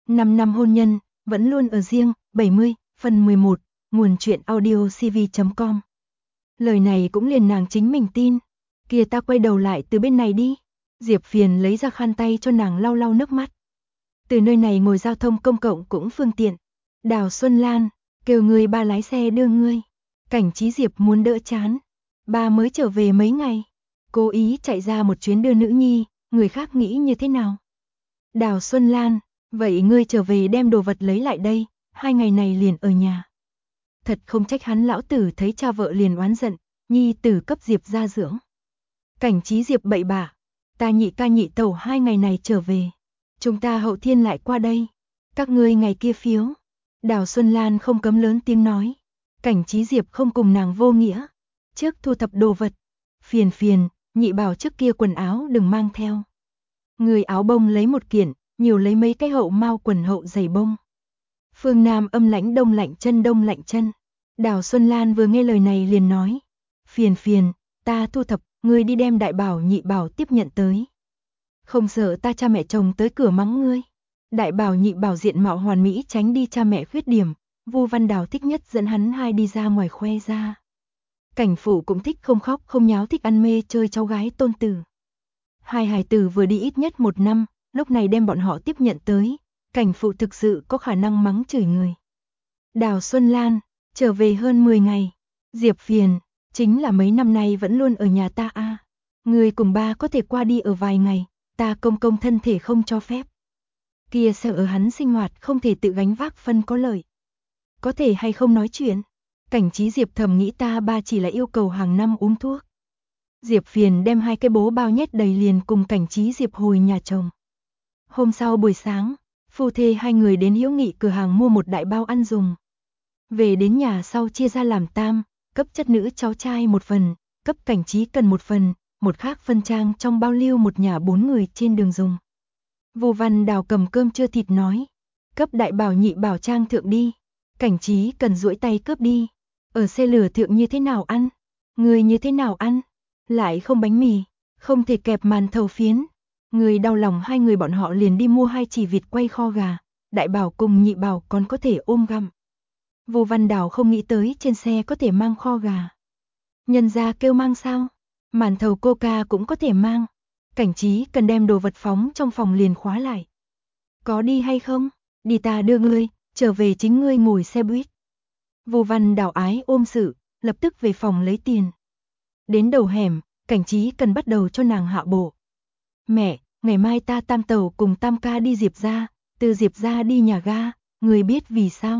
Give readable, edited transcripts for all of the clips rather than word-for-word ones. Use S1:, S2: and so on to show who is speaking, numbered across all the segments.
S1: 5 năm hôn nhân, vẫn luôn ở riêng, 70, phần 11, nguồn truyện audio cv.com. Lời này cũng liền nàng chính mình tin. Kìa ta quay đầu lại từ bên này đi. Diệp Phiền lấy ra khăn tay cho nàng lau lau nước mắt. Từ nơi này ngồi giao thông công cộng cũng phương tiện. Đào Xuân Lan, kêu người ba lái xe đưa ngươi. Cảnh Trí Diệp muốn đỡ chán. Ba mới trở về mấy ngày. Cố ý chạy ra một chuyến đưa nữ nhi, người khác nghĩ như thế nào? Đào Xuân Lan, vậy ngươi trở về đem đồ vật lấy lại đây, 2 ngày này liền ở nhà. Thật không trách hắn lão tử thấy cha vợ liền oán giận, nhi tử cấp Diệp ra dưỡng. Cảnh Trí Diệp bậy bạ, ta nhị ca nhị tẩu 2 ngày này trở về. Chúng ta hậu thiên lại qua đây. Các ngươi ngày kia phiếu. Đào Xuân Lan không cấm lớn tiếng nói. Cảnh Trí Diệp không cùng nàng vô nghĩa. Trước thu thập đồ vật. Phiền, nhị bảo trước kia quần áo đừng mang theo. Người áo bông lấy một kiện, nhiều lấy mấy cái hậu mao quần hậu giày bông. Phương Nam âm lãnh đông lạnh chân. Đào Xuân Lan vừa nghe lời này liền nói. Phiền, ta thu thập, ngươi đi đem đại bảo nhị bảo tiếp nhận tới. Không sợ ta cha mẹ chồng tới cửa mắng ngươi. Đại bảo nhị bảo diện mạo hoàn mỹ tránh đi cha mẹ khuyết điểm. Vu Văn Đào thích nhất dẫn hắn hai đi ra ngoài khoe ra. Cảnh Phụ cũng thích không khóc không nháo, thích ăn mê chơi cháu gái tôn tử. Hai hài tử vừa đi ít nhất 1 năm, lúc này đem bọn họ tiếp nhận tới. Cảnh Phụ thực sự có khả năng mắng chửi người. Đào Xuân Lan, trở về hơn 10 ngày. Diệp Phiền, chính là mấy năm nay vẫn luôn ở nhà ta a. Người cùng ba có thể qua đi ở vài ngày, ta công thân thể không cho phép. Kia sợ hắn sinh hoạt không thể tự gánh vác phân có lợi. Có thể hay không nói chuyện? Cảnh Trí Diệp thầm nghĩ ta ba chỉ là yêu cầu hàng năm uống thuốc. Diệp Phiền đem 2 cái bố bao nhét đầy liền cùng Cảnh Trí Diệp hồi nhà chồng. Hôm sau buổi sáng, phu thê 2 người đến Hữu Nghị cửa hàng mua một đại bao ăn dùng. Về đến nhà sau chia ra làm tam, cấp chất nữ cháu trai 1 phần, cấp Cảnh Trí cần 1 phần, một khác phân trang trong bao lưu một nhà 4 người trên đường dùng. Vu Văn Đào cầm cơm trưa thịt nói, cấp đại bảo nhị bảo trang thượng đi. Cảnh Trí cần duỗi tay cướp đi. Ở xe lửa thượng như thế nào ăn? Người như thế nào ăn? Lại không bánh mì, không thể kẹp màn thầu phiến. Người đau lòng 2 người bọn họ liền đi mua 2 chỉ vịt quay kho gà. Đại bảo cùng nhị bảo còn có thể ôm gặm. Vu Văn Đào không nghĩ tới trên xe có thể mang kho gà. Nhân gia kêu mang sao? Màn thầu coca cũng có thể mang. Cảnh Trí cần đem đồ vật phóng trong phòng liền khóa lại. Có đi hay không? Đi ta đưa ngươi, trở về chính ngươi ngồi xe buýt. Vu Văn Đào ái ôm sự, lập tức về phòng lấy tiền. Đến đầu hẻm, Cảnh Trí cần bắt đầu cho nàng hạ bộ. Mẹ, ngày mai ta tam tẩu cùng tam ca đi Diệp ra, từ Diệp ra đi nhà ga, người biết vì sao?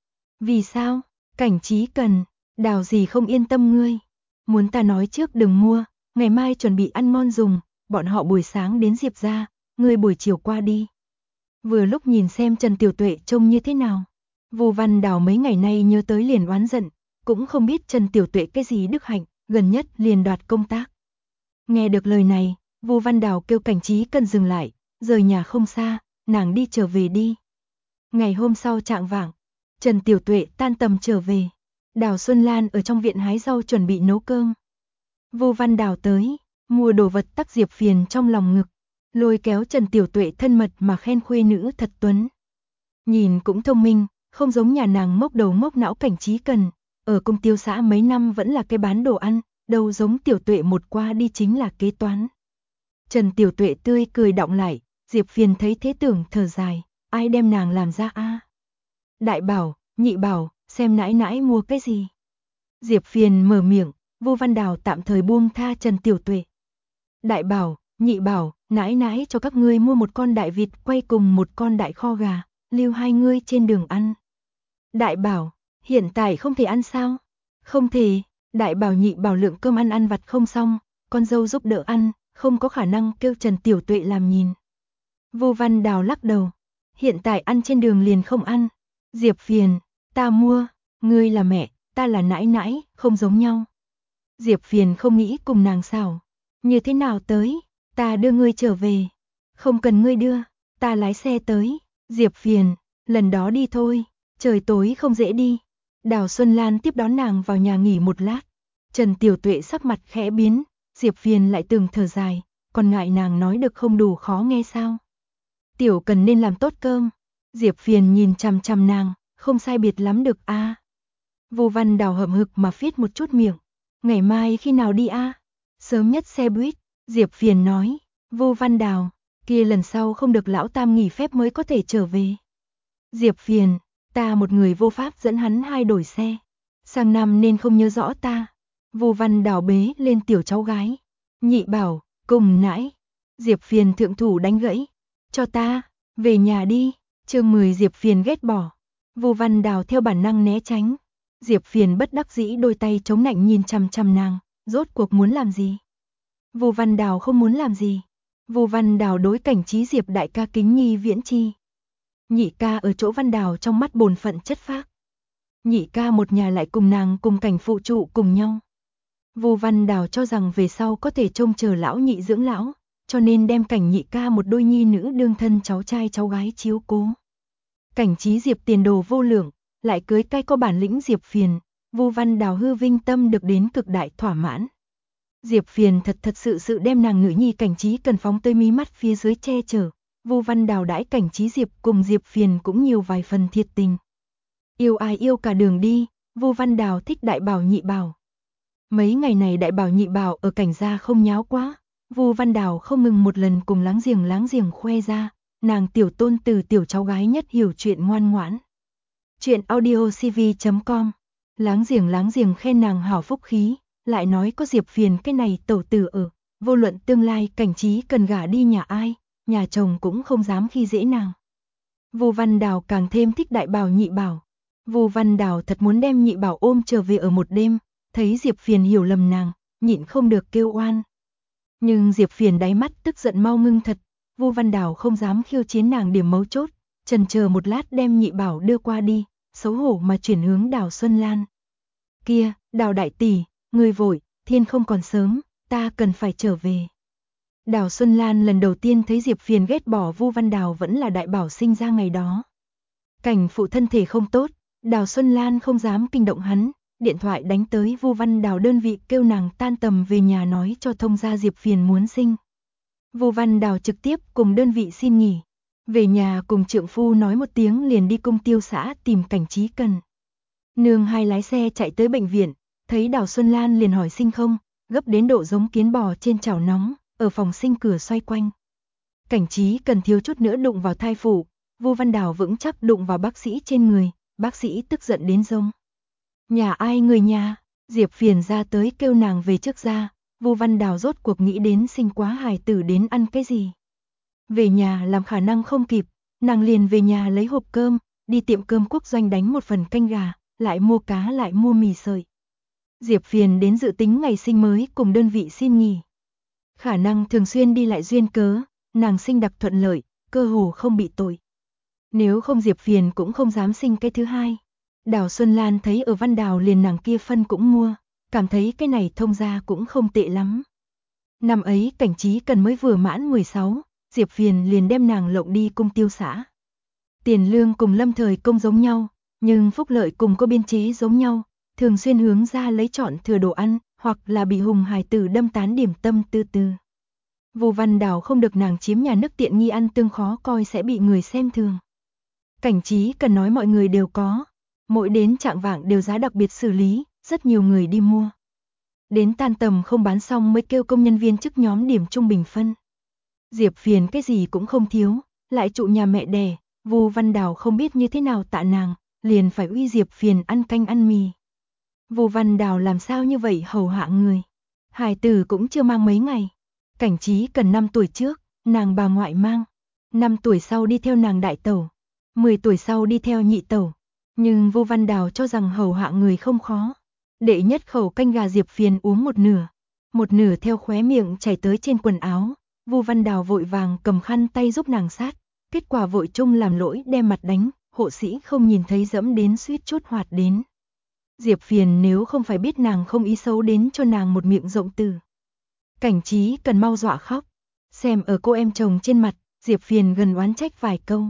S1: Vì sao? Cảnh Trí cần, Đào gì không yên tâm ngươi. Muốn ta nói trước đừng mua, ngày mai chuẩn bị ăn ngon dùng, bọn họ buổi sáng đến Diệp ra, ngươi buổi chiều qua đi. Vừa lúc nhìn xem Trần Tiểu Tuệ trông như thế nào. Vu Văn Đào mấy ngày nay nhớ tới liền oán giận, cũng không biết Trần Tiểu Tuệ cái gì đức hạnh, gần nhất liền đoạt công tác. Nghe được lời này, Vu Văn Đào kêu Cảnh Trí cần dừng lại, rời nhà không xa, nàng đi trở về đi. Ngày hôm sau trạng vạng, Trần Tiểu Tuệ tan tầm trở về. Đào Xuân Lan ở trong viện hái rau chuẩn bị nấu cơm. Vu Văn Đào tới, mua đồ vật tắc Diệp Phiền trong lòng ngực, lôi kéo Trần Tiểu Tuệ thân mật mà khen khuê nữ thật tuấn. Nhìn cũng thông minh, không giống nhà nàng mốc đầu mốc não Cảnh Trí cần, ở công tiêu xã mấy năm vẫn là cái bán đồ ăn, đâu giống Tiểu Tuệ một qua đi chính là kế toán. Trần Tiểu Tuệ tươi cười đọng lại, Diệp Phiền thấy thế tưởng thở dài, ai đem nàng làm ra a? Đại bảo, nhị bảo, xem nãi nãi mua cái gì? Diệp Phiền mở miệng, Vu Văn Đào tạm thời buông tha Trần Tiểu Tuệ. Đại bảo, nhị bảo, nãi nãi cho các ngươi mua 1 con đại vịt quay cùng 1 con đại kho gà, lưu 2 ngươi trên đường ăn. Đại bảo, hiện tại không thể ăn sao? Không thể, đại bảo nhị bảo lượng cơm ăn vặt không xong, con dâu giúp đỡ ăn, không có khả năng kêu Trần Tiểu Tuệ làm nhìn. Vu Văn Đào lắc đầu, hiện tại ăn trên đường liền không ăn. Diệp Phiền, ta mua, ngươi là mẹ, ta là nãi nãi, không giống nhau. Diệp Phiền không nghĩ cùng nàng xảo. Như thế nào tới, ta đưa ngươi trở về. Không cần ngươi đưa, ta lái xe tới. Diệp Phiền, lần đó đi thôi, trời tối không dễ đi. Đào Xuân Lan tiếp đón nàng vào nhà nghỉ một lát. Trần Tiểu Tuệ sắc mặt khẽ biến, Diệp Phiền lại từng thở dài, còn ngại nàng nói được không đủ khó nghe sao. Tiểu cần nên làm tốt cơm. Diệp Phiền nhìn chằm chằm nàng, không sai biệt lắm được a. Vu Văn Đào hậm hực mà phít một chút miệng. Ngày mai khi nào đi a? Sớm nhất xe buýt, Diệp Phiền nói. Vu Văn Đào, kia lần sau không được lão tam nghỉ phép mới có thể trở về. Diệp Phiền, ta một người vô pháp dẫn hắn hai đổi xe. Sang năm nên không nhớ rõ ta. Vu Văn Đào bế lên tiểu cháu gái. Nhị bảo, cùng nãi. Diệp Phiền thượng thủ đánh gãy. Cho ta, về nhà đi. Chương 10 Diệp Phiền ghét bỏ. Vu Văn Đào theo bản năng né tránh. Diệp Phiền bất đắc dĩ đôi tay chống nạnh nhìn chằm chằm nàng, rốt cuộc muốn làm gì? Vu Văn Đào không muốn làm gì. Vu Văn Đào đối Cảnh Trí Diệp đại ca kính nhi viễn chi. Nhị ca ở chỗ Văn Đào trong mắt bổn phận chất phác. Nhị ca một nhà lại cùng nàng cùng Cảnh phụ trụ cùng nhau. Vu Văn Đào cho rằng về sau có thể trông chờ lão nhị dưỡng lão, cho nên đem Cảnh nhị ca một đôi nhi nữ đương thân cháu trai cháu gái chiếu cố. Cảnh Trí Diệp tiền đồ vô lượng, lại cưới cái có bản lĩnh Diệp Phiền, Vu Văn Đào hư vinh tâm được đến cực đại thỏa mãn. Diệp Phiền thật sự đem nàng nữ nhi Cảnh Trí cần phóng tới mí mắt phía dưới che chở. Vu Văn Đào đãi Cảnh Trí Diệp cùng Diệp Phiền cũng nhiều vài phần thiệt tình. Yêu ai yêu cả đường đi, Vu Văn Đào thích đại bảo nhị bảo. Mấy ngày này đại bảo nhị bảo ở Cảnh gia không nháo quá, Vu Văn Đào không ngừng một lần cùng láng giềng khoe ra, nàng tiểu tôn từ tiểu cháu gái nhất hiểu chuyện ngoan ngoãn. Chuyện audiocv.com. Láng giềng khen nàng hảo phúc khí, lại nói có Diệp Phiền cái này tẩu tử ở, vô luận tương lai Cảnh Trí cần gả đi nhà ai, nhà chồng cũng không dám khi dễ nàng. Vu Văn Đào càng thêm thích đại bảo nhị bảo. Vu Văn Đào thật muốn đem nhị bảo ôm trở về ở một đêm, thấy Diệp Phiền hiểu lầm nàng, nhịn không được kêu oan. Nhưng Diệp Phiền đáy mắt tức giận mau ngưng thật, Vu Văn Đào không dám khiêu chiến nàng điểm mấu chốt, chần chờ một lát đem nhị bảo đưa qua đi, xấu hổ mà chuyển hướng Đào Xuân Lan. Kia, Đào đại tỷ, ngươi vội, thiên không còn sớm, ta cần phải trở về. Đào Xuân Lan lần đầu tiên thấy Diệp Phiền ghét bỏ Vu Văn Đào vẫn là đại bảo sinh ra ngày đó. Cảnh phụ thân thể không tốt, Đào Xuân Lan không dám kinh động hắn, điện thoại đánh tới Vu Văn Đào đơn vị kêu nàng tan tầm về nhà nói cho thông gia Diệp Phiền muốn sinh. Vu Văn Đào trực tiếp cùng đơn vị xin nghỉ, về nhà cùng trượng phu nói một tiếng liền đi Cung Tiêu xã tìm Cảnh Trí cần. Nương hai lái xe chạy tới bệnh viện, thấy Đào Xuân Lan liền hỏi sinh không, gấp đến độ giống kiến bò trên chảo nóng, ở phòng sinh cửa xoay quanh. Cảnh Trí cần thiếu chút nữa đụng vào thai phụ, Vu Văn Đào vững chắc đụng vào bác sĩ trên người, bác sĩ tức giận đến rông. Nhà ai người nhà, Diệp Phiền ra tới kêu nàng về trước ra, Vu Văn Đào rốt cuộc nghĩ đến sinh quá hài tử đến ăn cái gì. Về nhà làm khả năng không kịp, nàng liền về nhà lấy hộp cơm, đi tiệm cơm quốc doanh đánh một phần canh gà, lại mua cá lại mua mì sợi. Diệp Phiền đến dự tính ngày sinh mới cùng đơn vị xin nghỉ. Khả năng thường xuyên đi lại duyên cớ, nàng sinh đặc thuận lợi, cơ hồ không bị tội. Nếu không Diệp Phiền cũng không dám sinh cái thứ hai. Đào Xuân Lan thấy ở Văn Đào liền nàng kia phân cũng mua, cảm thấy cái này thông gia cũng không tệ lắm. Năm ấy Cảnh Trí cần mới vừa mãn 16, Diệp Phiền liền đem nàng lộng đi Cung Tiêu xã. Tiền lương cùng Lâm Thời Công giống nhau, nhưng phúc lợi cùng có biên chế giống nhau, thường xuyên hướng ra lấy chọn thừa đồ ăn, hoặc là bị hùng hài tử đâm tán điểm tâm tư tư. Vu Văn Đào không được nàng chiếm nhà nước tiện nghi ăn tương khó coi sẽ bị người xem thường. Cảnh Trí cần nói mọi người đều có, mỗi đến trạng vạng đều giá đặc biệt xử lý, rất nhiều người đi mua. Đến tan tầm không bán xong mới kêu công nhân viên chức nhóm điểm trung bình phân. Diệp Phiền cái gì cũng không thiếu, lại trụ nhà mẹ đẻ, Vu Văn Đào không biết như thế nào tạ nàng, liền phải uy Diệp Phiền ăn canh ăn mì. Vu Văn Đào làm sao như vậy hầu hạ người. Hài tử cũng chưa mang mấy ngày. Cảnh Trí cần 5 tuổi trước, nàng bà ngoại mang. 5 tuổi sau đi theo nàng đại tẩu. 10 tuổi sau đi theo nhị tẩu. Nhưng Vu Văn Đào cho rằng hầu hạ người không khó. Đệ nhất khẩu canh gà Diệp Phiền uống một nửa theo khóe miệng chảy tới trên quần áo. Vu Văn Đào vội vàng cầm khăn tay giúp nàng sát, kết quả vội chung làm lỗi đem mặt đánh, hộ sĩ không nhìn thấy dẫm đến suýt chút hoạt đến. Diệp Phiền nếu không phải biết nàng không ý xấu đến cho nàng một miệng rộng từ. Cảnh Trí cần mau dọa khóc, xem ở cô em chồng trên mặt, Diệp Phiền gần oán trách vài câu.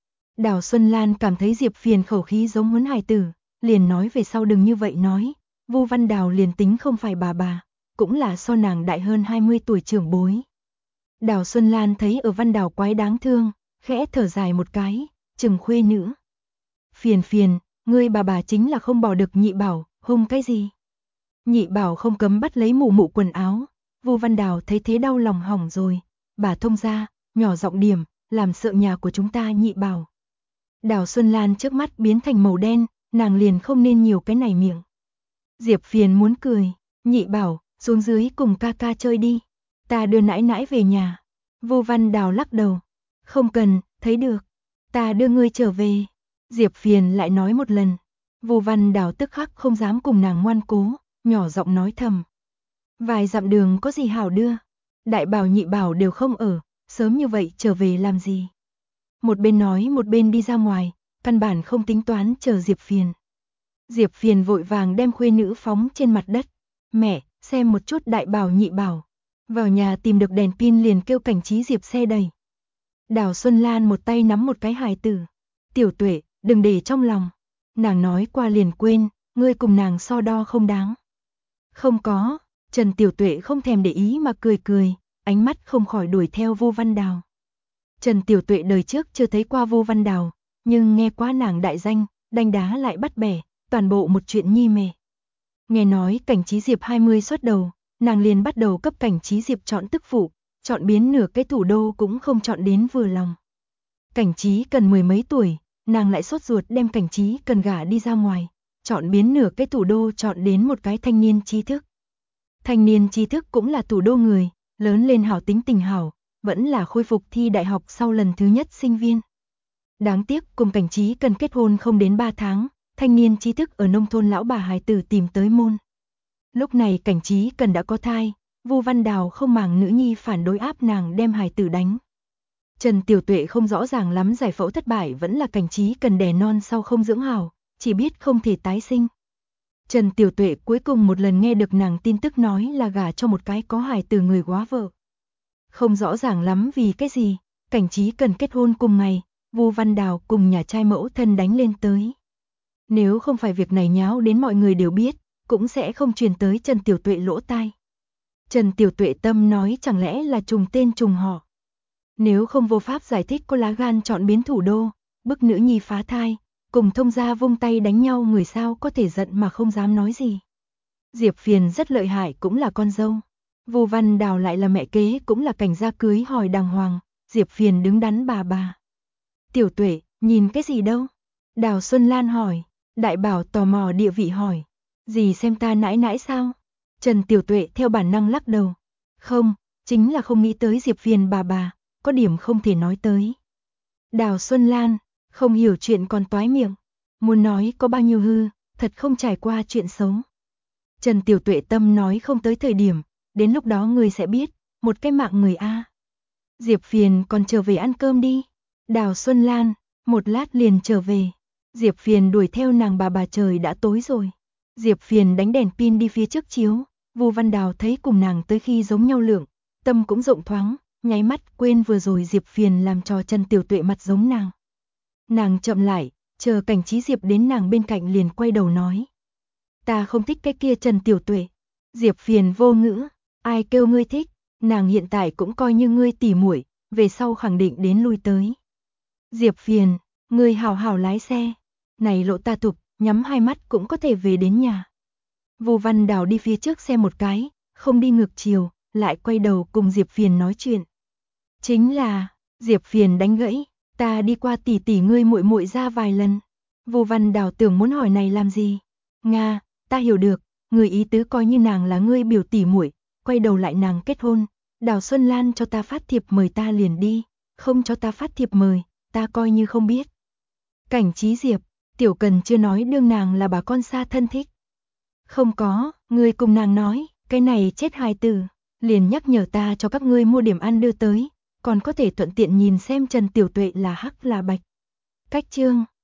S1: Đào Xuân Lan cảm thấy Diệp Phiền khẩu khí giống huấn hài tử, liền nói về sau đừng như vậy nói. Vu Văn Đào liền tính không phải bà, cũng là so nàng đại hơn 20 tuổi trưởng bối. Đào Xuân Lan thấy ở Văn Đào quái đáng thương, khẽ thở dài một cái, chừng khuê nữ. Phiền phiền, ngươi bà chính là không bỏ được Nhị Bảo, hung cái gì? Nhị Bảo không cấm bắt lấy mụ mụ quần áo. Vu Văn Đào thấy thế đau lòng hỏng rồi. Bà thông ra, nhỏ giọng điểm, làm sợ nhà của chúng ta Nhị Bảo. Đào Xuân Lan trước mắt biến thành màu đen, nàng liền không nên nhiều cái này miệng. Diệp Phiền muốn cười, Nhị Bảo, xuống dưới cùng ca ca chơi đi. Ta đưa nãi nãi về nhà. Vu Văn Đào lắc đầu. Không cần, thấy được. Ta đưa ngươi trở về. Diệp Phiền lại nói một lần. Vu Văn Đào tức khắc không dám cùng nàng ngoan cố, nhỏ giọng nói thầm. Vài dặm đường có gì hảo đưa. Đại Bảo Nhị Bảo đều không ở, sớm như vậy trở về làm gì. Một bên nói một bên đi ra ngoài, căn bản không tính toán chờ Diệp Phiền. Diệp Phiền vội vàng đem khuê nữ phóng trên mặt đất. Mẹ, xem một chút Đại Bảo Nhị Bảo. Vào nhà tìm được đèn pin liền kêu Cảnh Trí Diệp xe đầy. Đào Xuân Lan một tay nắm một cái hài tử. Tiểu Tuệ, đừng để trong lòng. Nàng nói qua liền quên, ngươi cùng nàng so đo không đáng. Không có, Trần Tiểu Tuệ không thèm để ý mà cười cười, ánh mắt không khỏi đuổi theo Vu Văn Đào. Trần Tiểu Tuệ đời trước chưa thấy qua Vu Văn Đào, nhưng nghe qua nàng đại danh, đanh đá lại bắt bẻ, toàn bộ một chuyện nhi mề. Nghe nói Cảnh Trí Diệp 20 xuất đầu, nàng liền bắt đầu cấp Cảnh Trí Diệp chọn tức phụ, chọn biến nửa cái thủ đô cũng không chọn đến vừa lòng. Cảnh Trí cần 10 mấy tuổi, nàng lại sốt ruột đem Cảnh Trí cần gả đi ra ngoài, chọn biến nửa cái thủ đô chọn đến một cái thanh niên trí thức. Thanh niên trí thức cũng là thủ đô người, lớn lên hảo tính tình hảo, vẫn là khôi phục thi đại học sau lần thứ nhất sinh viên. Đáng tiếc cùng Cảnh Trí cần kết hôn không đến 3 tháng, thanh niên trí thức ở nông thôn lão bà hài tử tìm tới môn. Lúc này Cảnh Trí cần đã có thai, Vu Văn Đào không màng nữ nhi phản đối áp nàng đem hài tử đánh. Trần Tiểu Tuệ không rõ ràng lắm giải phẫu thất bại vẫn là Cảnh Trí cần đẻ non sau không dưỡng hảo, chỉ biết không thể tái sinh. Trần Tiểu Tuệ cuối cùng một lần nghe được nàng tin tức nói là gả cho một cái có hài tử người góa vợ. Không rõ ràng lắm vì cái gì, Cảnh Trí cần kết hôn cùng ngày, Vu Văn Đào cùng nhà trai mẫu thân đánh lên tới. Nếu không phải việc này nháo đến mọi người đều biết, cũng sẽ không truyền tới Trần Tiểu Tuệ lỗ tai. Trần Tiểu Tuệ tâm nói chẳng lẽ là trùng tên trùng họ. Nếu không vô pháp giải thích có lá gan chọn biến thủ đô, bức nữ nhi phá thai, cùng thông gia vung tay đánh nhau người sao có thể giận mà không dám nói gì. Diệp Phiền rất lợi hại cũng là con dâu. Vu Văn Đào lại là mẹ kế cũng là cảnh gia cưới hỏi đàng hoàng, Diệp Phiền đứng đắn bà. Tiểu Tuệ, nhìn cái gì đâu? Đào Xuân Lan hỏi, Đại Bảo tò mò địa vị hỏi, gì xem ta nãi nãi sao? Trần Tiểu Tuệ theo bản năng lắc đầu, không, chính là không nghĩ tới Diệp Phiền bà, có điểm không thể nói tới. Đào Xuân Lan, không hiểu chuyện còn toái miệng, muốn nói có bao nhiêu hư, thật không trải qua chuyện xấu. Trần Tiểu Tuệ tâm nói không tới thời điểm, đến lúc đó người sẽ biết, một cái mạng người a. Diệp Phiền còn trở về ăn cơm đi. Đào Xuân Lan, một lát liền trở về. Diệp Phiền đuổi theo nàng bà trời đã tối rồi. Diệp Phiền đánh đèn pin đi phía trước chiếu, Vu Văn Đào thấy cùng nàng tới khi giống nhau lượng, tâm cũng rộng thoáng, nháy mắt quên vừa rồi Diệp Phiền làm cho Trần Tiểu Tuệ mặt giống nàng. Nàng chậm lại, chờ Cảnh Trí Diệp đến nàng bên cạnh liền quay đầu nói. Ta không thích cái kia Trần Tiểu Tuệ. Diệp Phiền vô ngữ, ai kêu ngươi thích, nàng hiện tại cũng coi như ngươi tỉ muội, về sau khẳng định đến lui tới. Diệp Phiền, ngươi hảo hảo lái xe, này lộ ta thục, nhắm hai mắt cũng có thể về đến nhà. Vu Văn Đào đi phía trước xe một cái, không đi ngược chiều, lại quay đầu cùng Diệp Phiền nói chuyện. Chính là, Diệp Phiền đánh gãy, ta đi qua tỉ tỉ ngươi muội muội ra vài lần. Vu Văn Đào tưởng muốn hỏi này làm gì? Nga, ta hiểu được, người ý tứ coi như nàng là ngươi biểu tỉ muội, quay đầu lại nàng kết hôn, Đào Xuân Lan cho ta phát thiệp mời ta liền đi, không cho ta phát thiệp mời, ta coi như không biết. Cảnh Trí Diệp, Tiểu Cần chưa nói đương nàng là bà con xa thân thích. Không có, ngươi cùng nàng nói, cái này chết hài tử, liền nhắc nhở ta cho các ngươi mua điểm ăn đưa tới, còn có thể thuận tiện nhìn xem Trần Tiểu Tuệ là hắc là bạch. Cách chương